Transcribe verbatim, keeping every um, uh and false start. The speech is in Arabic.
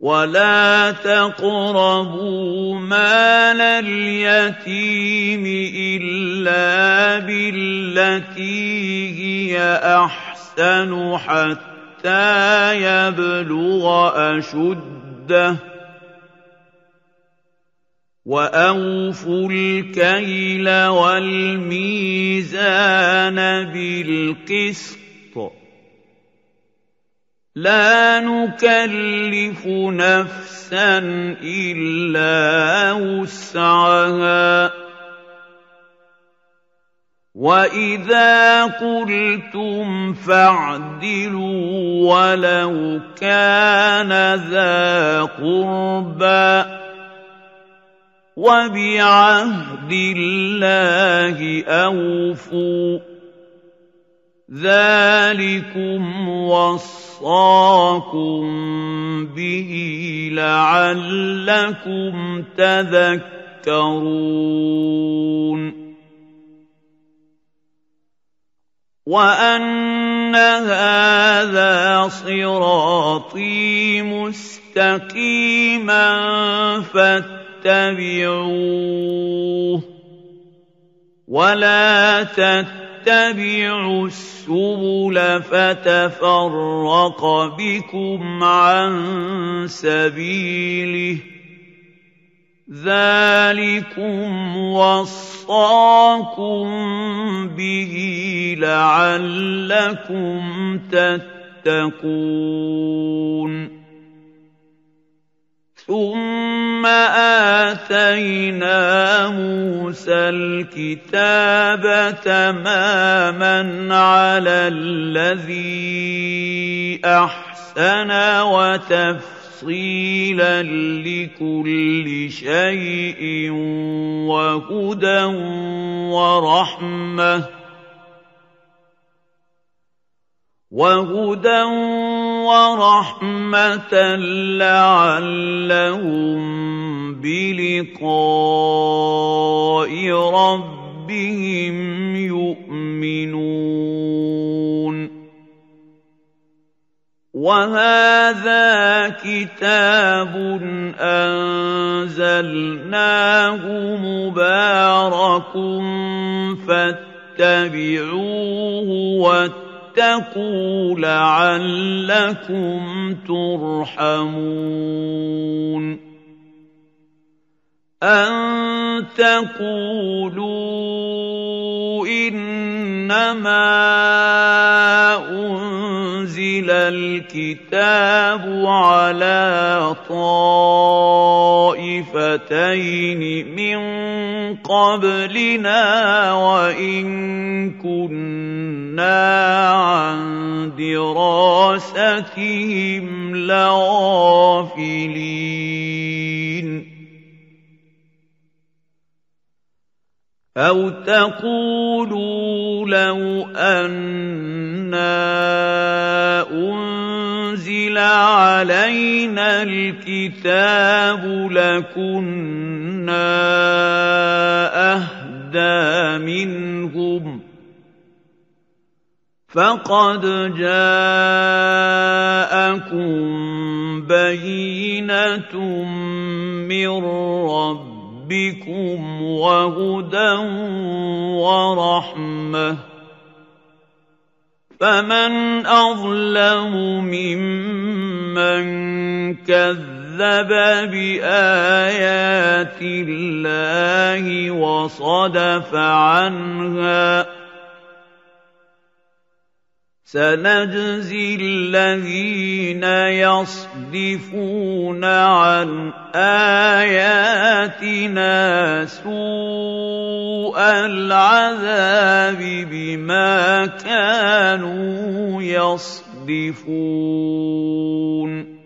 وَلَا تَقْرَبُوا مَالَ الْيَتِيمِ إِلَّا بِالَّتِي هِيَ أَحْسَنُ حَتَّىٰ يَبْلُغَ أَشُدَّهُ ۖ وَأَوْفُوا الْكَيْلَ وَالْمِيزَانَ بِالْقِسْطِ ۖ لَا نُكَلِّفُ نَفْسًا إِلَّا وُسْعَهَا ۖ وَإِذَا قُلْتُمْ فَاعْدِلُوا وَلَوْ كَانَ ذَا قُرْبَىٰ ۖ وَبِعَهْدِ اللَّهِ أَوْفُوا ۚ ذَٰلِكُمْ وَصَّاكُم بِهِ لَعَلَّكُمْ تَذَكَّرُونَ وَأَنَّ هَٰذَا صِرَاطِي مُسْتَقِيمًا فَاتَّبِعُوهُ ۖ وَلَا تَتَّبِعُوا السُّبُلَ فَتَفَرَّقَ بِكُمْ عَن سَبِيلِهِ ۚ ذَٰلِكُمْ وَصَّاكُم بِهِ لَعَلَّكُمْ تَتَّقُونَ ثُمَّ آتَيْنَا مُوسَى الْكِتَابَ تَمَامًا عَلَى الَّذِي أَحْسَنَ وَتَفْصِيلًا لِّكُلِّ شَيْءٍ وَهُدًى وَرَحْمَةً وَهُدًى وَرَحْمَةً لَّعَلَّهُم بِلِقَاءِ رَبِّهِمْ يُؤْمِنُونَ وَهَٰذَا كِتَابٌ أَنزَلْنَاهُ مُبَارَكٌ فَاتَّبِعُوهُ وَاتَّقُوا لَعَلَّكُمْ تُرْحَمُونَ أَن تَقُولُوا إِنَّمَا أُنزِلَ الْكِتَابُ عَلَىٰ طَائِفَتَيْنِ مِن قَبْلِنَا وَإِن كُنَّا عَن دِرَاسَتِهِمْ لَغَافِلِينَ أَوْ تَقُولُوا لَوْ أَنَّا أُنزِلَ عَلَيْنَا الْكِتَابُ لَكُنَّا أَهْدَىٰ مِنْهُمْ ۚ فَقَدْ جَاءَكُم بَيِّنَةٌ مِّن رَّبِّكُمْ وَهُدًى وَرَحْمَةٌ ۚ فَمَنْ أَظْلَمُ مِمَّن كَذَّبَ بِآيَاتِ اللَّهِ وَصَدَفَ عَنْهَا ۗ سَنَجْزِي الَّذِينَ يَصْدِفُونَ عَنْ آيَاتِنَا سُوءَ الْعَذَابِ بِمَا كَانُوا يَصْدِفُونَ